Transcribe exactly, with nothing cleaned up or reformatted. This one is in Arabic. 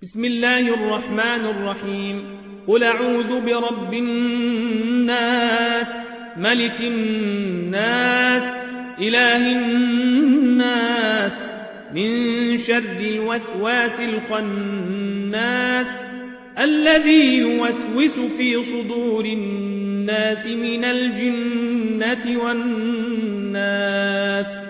بسم الله الرحمن الرحيم قل أعوذ برب الناس ملك الناس إله الناس من شر الوسواس الخناس الذي يوسوس في صدور الناس من الجنة والناس